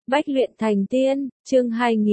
Bách luyện thành tiên, chương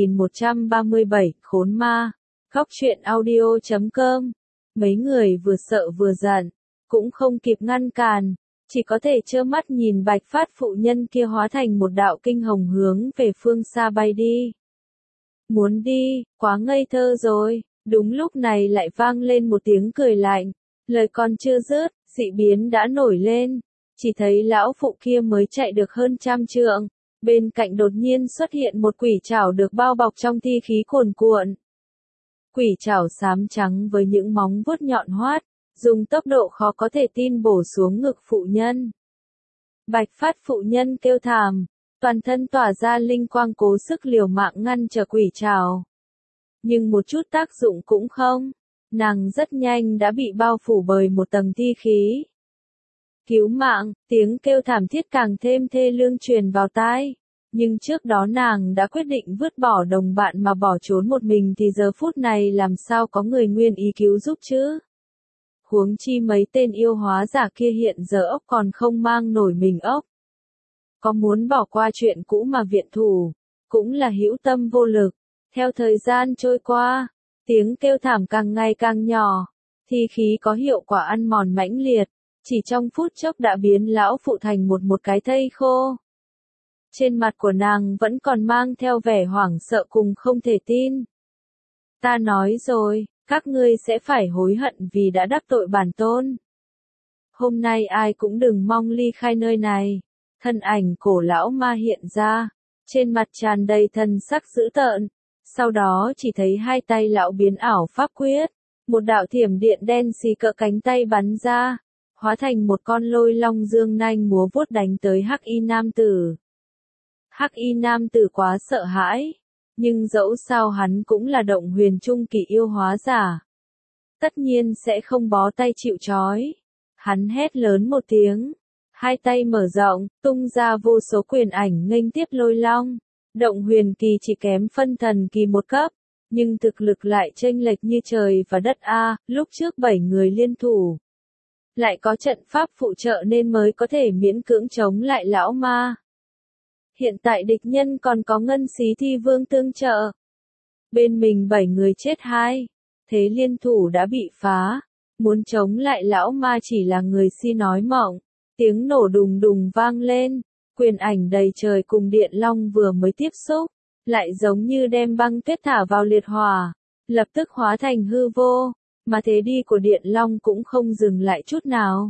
2137, khốn ma. Góc truyện audio.com. Mấy người vừa sợ vừa giận, cũng không kịp ngăn cản, chỉ có thể trơ mắt nhìn Bạch Phát phụ nhân kia hóa thành một đạo kinh hồng hướng về phương xa bay đi. Muốn đi, quá ngây thơ rồi. Đúng lúc này lại vang lên một tiếng cười lạnh. Lời còn chưa dứt, dị biến đã nổi lên. Chỉ thấy lão phụ kia mới chạy được hơn 100 trượng. Bên cạnh đột nhiên xuất hiện một quỷ trảo được bao bọc trong thi khí cuồn cuộn. Quỷ trảo xám trắng với những móng vuốt nhọn hoắt, dùng tốc độ khó có thể tin bổ xuống ngực phụ nhân. Bạch Phát phụ nhân kêu thảm, toàn thân tỏa ra linh quang cố sức liều mạng ngăn trở quỷ trảo. Nhưng một chút tác dụng cũng không, nàng rất nhanh đã bị bao phủ bởi một tầng thi khí. Cứu mạng, tiếng kêu thảm thiết càng thêm thê lương truyền vào tai. Nhưng trước đó nàng đã quyết định vứt bỏ đồng bạn mà bỏ trốn một mình thì giờ phút này làm sao có người nguyên ý cứu giúp chứ? Huống chi mấy tên yêu hóa giả kia hiện giờ ốc còn không mang nổi mình ốc. Có muốn bỏ qua chuyện cũ mà viện thủ, cũng là hữu tâm vô lực. Theo thời gian trôi qua, tiếng kêu thảm càng ngày càng nhỏ, thi khí có hiệu quả ăn mòn mãnh liệt, chỉ trong phút chốc đã biến lão phụ thành một cái thây khô. Trên mặt của nàng vẫn còn mang theo vẻ hoảng sợ cùng không thể tin. Ta nói rồi, các ngươi sẽ phải hối hận vì đã đắc tội bản tôn. Hôm nay ai cũng đừng mong ly khai nơi này. Thân ảnh cổ lão ma hiện ra, trên mặt tràn đầy thần sắc dữ tợn. Sau đó chỉ thấy hai tay lão biến ảo pháp quyết, một đạo thiểm điện đen xì cỡ cánh tay bắn ra, hóa thành một con lôi long dương nanh múa vuốt đánh tới Hắc Y nam tử. Hắc Y nam tử quá sợ hãi, nhưng dẫu sao hắn cũng là động huyền trung kỳ yêu hóa giả. Tất nhiên sẽ không bó tay chịu trói. Hắn hét lớn một tiếng, hai tay mở rộng, tung ra vô số quyền ảnh nghênh tiếp lôi long. Động huyền kỳ chỉ kém phân thần kỳ một cấp, nhưng thực lực lại chênh lệch như trời và đất a. Lúc trước 7 người liên thủ, lại có trận pháp phụ trợ nên mới có thể miễn cưỡng chống lại lão ma. Hiện tại địch nhân còn có Ngân Xí Thi Vương tương trợ. Bên mình 7 người chết 2, thế liên thủ đã bị phá. Muốn chống lại lão ma chỉ là người si nói mộng. Tiếng nổ đùng đùng vang lên, quyền ảnh đầy trời cùng điện long vừa mới tiếp xúc, lại giống như đem băng tuyết thả vào liệt hỏa, lập tức hóa thành hư vô, mà thế đi của điện long cũng không dừng lại chút nào.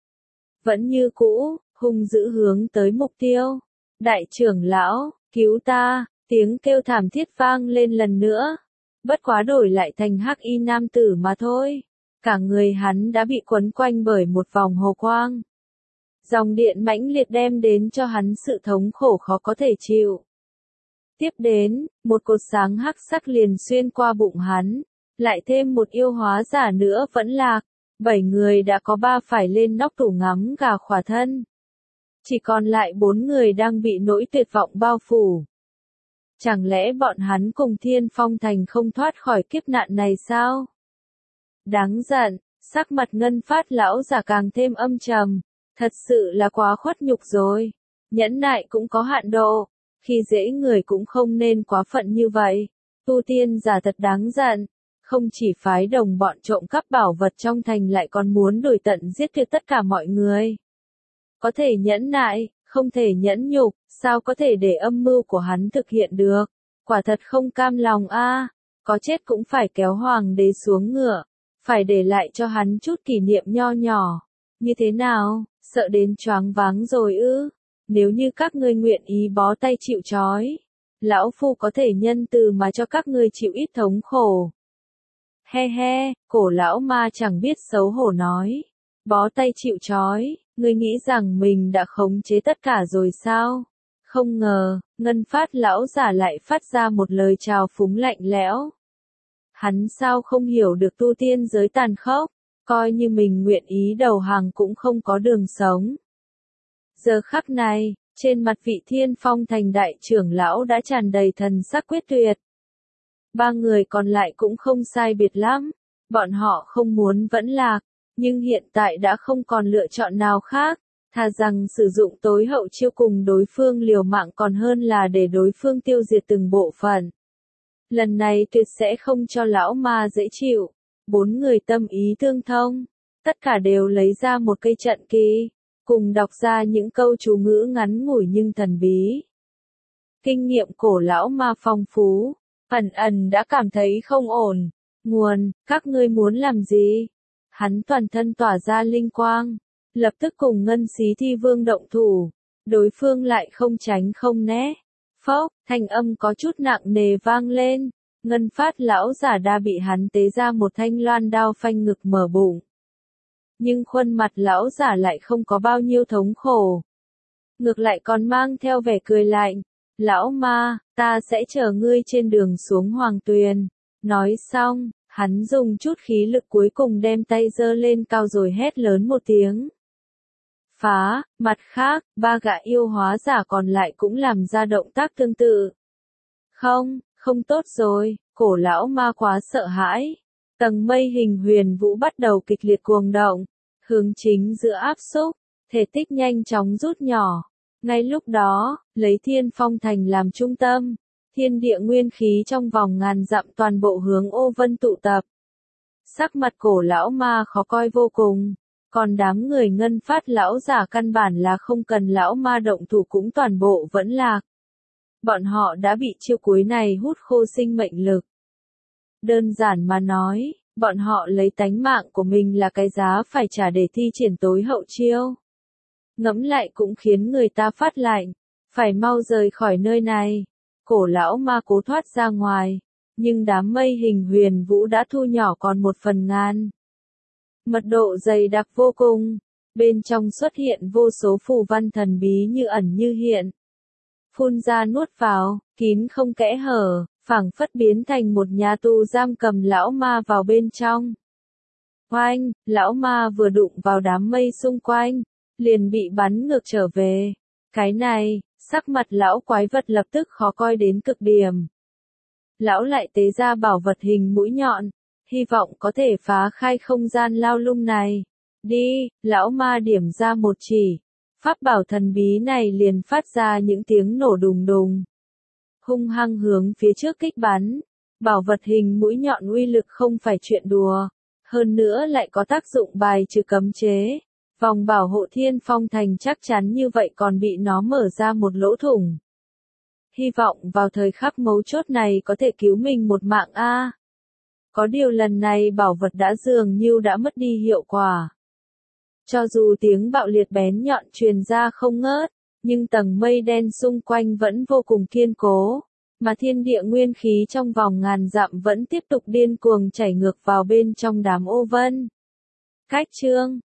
Vẫn như cũ, hung dữ hướng tới mục tiêu. Đại trưởng lão, cứu ta, tiếng kêu thảm thiết vang lên lần nữa. Bất quá đổi lại thành Hắc Y nam tử mà thôi. Cả người hắn đã bị quấn quanh bởi một vòng hồ quang. Dòng điện mãnh liệt đem đến cho hắn sự thống khổ khó có thể chịu. Tiếp đến, một cột sáng hắc sắc liền xuyên qua bụng hắn. Lại thêm một yêu hóa giả nữa vẫn lạc. 7 người đã có 3 phải lên nóc tủ ngắm gà khỏa thân. Chỉ còn lại 4 người đang bị nỗi tuyệt vọng bao phủ. Chẳng lẽ bọn hắn cùng Thiên Phong Thành không thoát khỏi kiếp nạn này sao? Đáng giận, sắc mặt Ngân Phát lão giả càng thêm âm trầm. Thật sự là quá khuất nhục rồi. Nhẫn nại cũng có hạn độ. Khi dễ người cũng không nên quá phận như vậy. Tu tiên giả thật đáng giận. Không chỉ phái đồng bọn trộm cắp bảo vật trong thành lại còn muốn đuổi tận giết tuyệt tất cả mọi người. Có thể nhẫn nại, không thể nhẫn nhục, sao có thể để âm mưu của hắn thực hiện được. Quả thật không cam lòng a. Có chết cũng phải kéo hoàng đế xuống ngựa. Phải để lại cho hắn chút kỷ niệm nho nhỏ. Như thế nào, sợ đến choáng váng rồi ư? Nếu như các ngươi nguyện ý bó tay chịu trói, lão phu có thể nhân từ mà cho các ngươi chịu ít thống khổ. He he, cổ lão ma chẳng biết xấu hổ nói. Bó tay chịu trói, ngươi nghĩ rằng mình đã khống chế tất cả rồi sao? Không ngờ, Ngân Phát lão giả lại phát ra một lời chào phúng lạnh lẽo. Hắn sao không hiểu được tu tiên giới tàn khốc, coi như mình nguyện ý đầu hàng cũng không có đường sống. Giờ khắc này, trên mặt vị Thiên Phong Thành đại trưởng lão đã tràn đầy thần sắc quyết tuyệt. 3 người còn lại cũng không sai biệt lắm, bọn họ không muốn vẫn lạc, nhưng hiện tại đã không còn lựa chọn nào khác, Thà rằng sử dụng tối hậu chiêu cùng đối phương liều mạng còn hơn là để đối phương tiêu diệt từng bộ phận. Lần này tuyệt sẽ không cho lão ma dễ chịu. 4 người tâm ý tương thông, tất cả đều lấy ra một cây trận kỳ, cùng đọc ra những câu chú ngữ ngắn ngủi nhưng thần bí. Kinh nghiệm cổ lão ma phong phú, ẩn ẩn đã cảm thấy không ổn. Nguồn, các ngươi muốn làm gì? Hắn toàn thân tỏa ra linh quang, lập tức cùng Ngân Xí Thi Vương động thủ, đối phương lại không tránh không né. Phốc, thanh âm có chút nặng nề vang lên, Ngân Phát lão giả đã bị hắn tế ra một thanh loan đao phanh ngực mở bụng. Nhưng khuôn mặt lão giả lại không có bao nhiêu thống khổ. Ngược lại còn mang theo vẻ cười lạnh. Lão ma, ta sẽ chờ ngươi trên đường xuống Hoàng Tuyền. Nói xong, hắn dùng chút khí lực cuối cùng đem tay giơ lên cao rồi hét lớn một tiếng. Phá, mặt khác, 3 gã yêu hóa giả còn lại cũng làm ra động tác tương tự. Không tốt rồi, cổ lão ma quá sợ hãi. Tầng mây hình huyền vũ bắt đầu kịch liệt cuồng động, hướng chính giữa áp xúc, thể tích nhanh chóng rút nhỏ. Ngay lúc đó, lấy Thiên Phong Thành làm trung tâm, thiên địa nguyên khí trong vòng ngàn dặm toàn bộ hướng Ô Vân tụ tập. Sắc mặt cổ lão ma khó coi vô cùng, còn đám người Ngân Phát lão giả căn bản là không cần lão ma động thủ cũng toàn bộ vẫn lạc. Bọn họ đã bị chiêu cuối này hút khô sinh mệnh lực. Đơn giản mà nói, bọn họ lấy tánh mạng của mình là cái giá phải trả để thi triển tối hậu chiêu. Ngẫm lại cũng khiến người ta phát lạnh, phải mau rời khỏi nơi này. Cổ lão ma cố thoát ra ngoài, nhưng đám mây hình huyền vũ đã thu nhỏ còn 1/1000. Mật độ dày đặc vô cùng, bên trong xuất hiện vô số phù văn thần bí như ẩn như hiện. Phun ra nuốt vào, kín không kẽ hở, phảng phất biến thành một nhà tù giam cầm lão ma vào bên trong. Oanh, lão ma vừa đụng vào đám mây xung quanh, liền bị bắn ngược trở về. Cái này, sắc mặt lão quái vật lập tức khó coi đến cực điểm. Lão lại tế ra bảo vật hình mũi nhọn, hy vọng có thể phá khai không gian lao lung này. Đi, lão ma điểm ra một chỉ. Pháp bảo thần bí này liền phát ra những tiếng nổ đùng đùng. Hung hăng hướng phía trước kích bắn. Bảo vật hình mũi nhọn uy lực không phải chuyện đùa. Hơn nữa lại có tác dụng bài trừ cấm chế. Vòng bảo hộ Thiên Phong Thành chắc chắn như vậy còn bị nó mở ra một lỗ thủng. Hy vọng vào thời khắc mấu chốt này có thể cứu mình một mạng a. Có điều lần này bảo vật đã dường như đã mất đi hiệu quả. Cho dù tiếng bạo liệt bén nhọn truyền ra không ngớt, nhưng tầng mây đen xung quanh vẫn vô cùng kiên cố, mà thiên địa nguyên khí trong vòng ngàn dặm vẫn tiếp tục điên cuồng chảy ngược vào bên trong đám ô vân. Cách chương